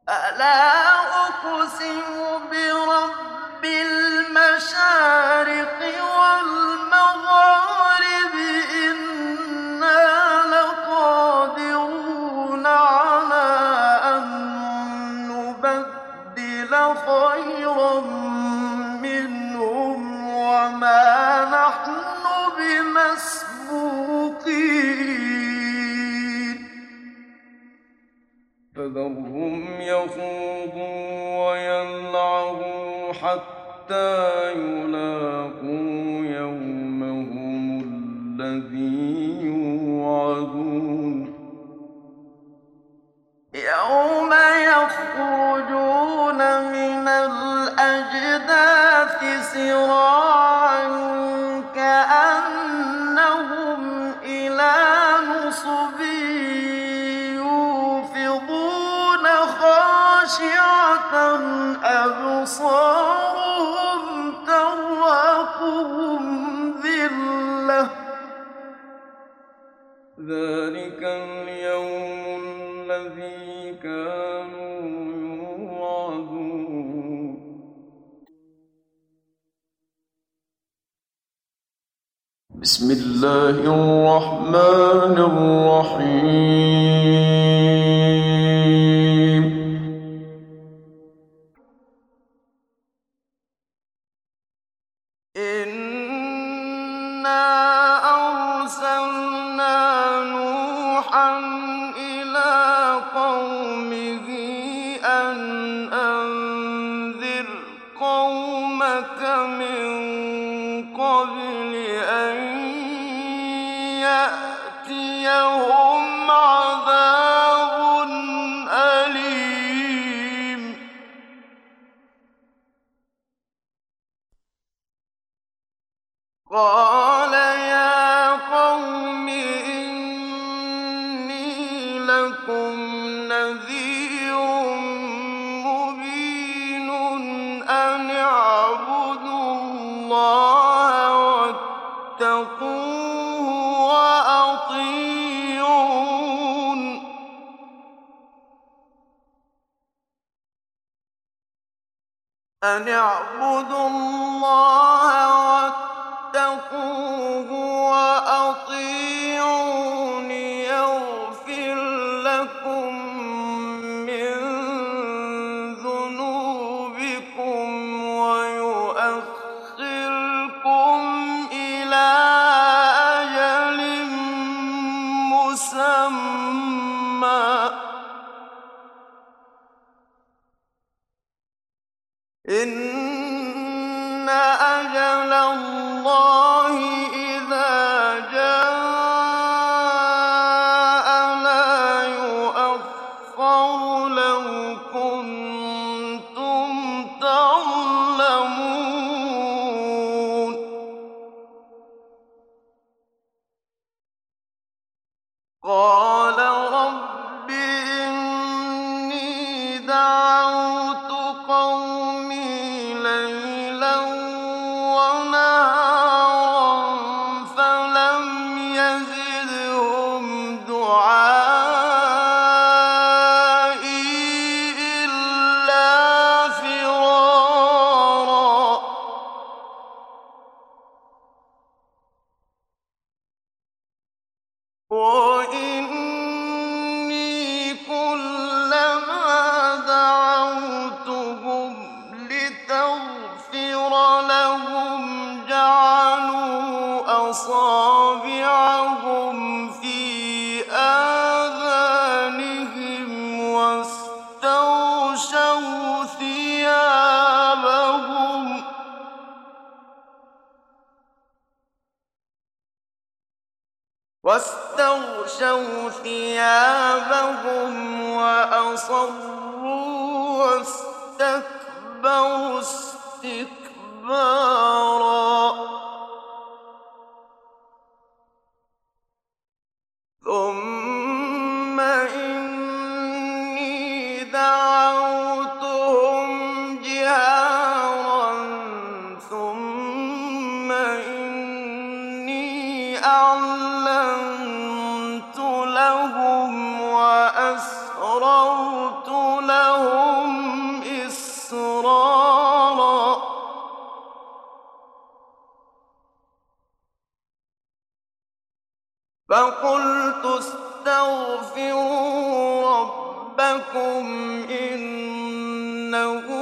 فلا أقسم برب المشارق والمغارب إنا لقادرون على أن نبدل خيرا منهم وما نحن بمسبوقين فذرهم يخوضوا ويلعبوا حتى يلاقوا يومهم الذي يوعدون يوم يخرجون من الأجداث سراعا كأنهم إلى نصب يوفضون خاشعة أبصارهم ترهقهم ذلة ذلك اليوم الذي كانوا يوعدون بسم الله الرحمن الرحيم إنا أرسلنا نوحا إلى قومه أن أنذر قومك من قبل أن يأتيهم عذاب أليم قال يا قوم إني لكم نذير مبين أن اعبدوا الله واتقوه وأطيعون أن اعبدوا الله واتقوه وأطيعون يغفر لكم من ذنوبكم ويؤخركم إلى أجل مسمى إن أجل الله إذا جاء لا يؤخر لو كنتم تعلمون قال رب إني دعوت قومي ليلا ونهارا فلم يزدهم دعائي إلا فرارا وإني كلما دعوتهم لتغفر لهم جعلوا أصابعهم في آذانهم واستغشوا ثيابهم وأصروا واستكبروا استكبارا ثم إني دعوتهم جهارا ثم إني أعلنت لهم وأسررت لهم فقلت استغفروا ربكم إنه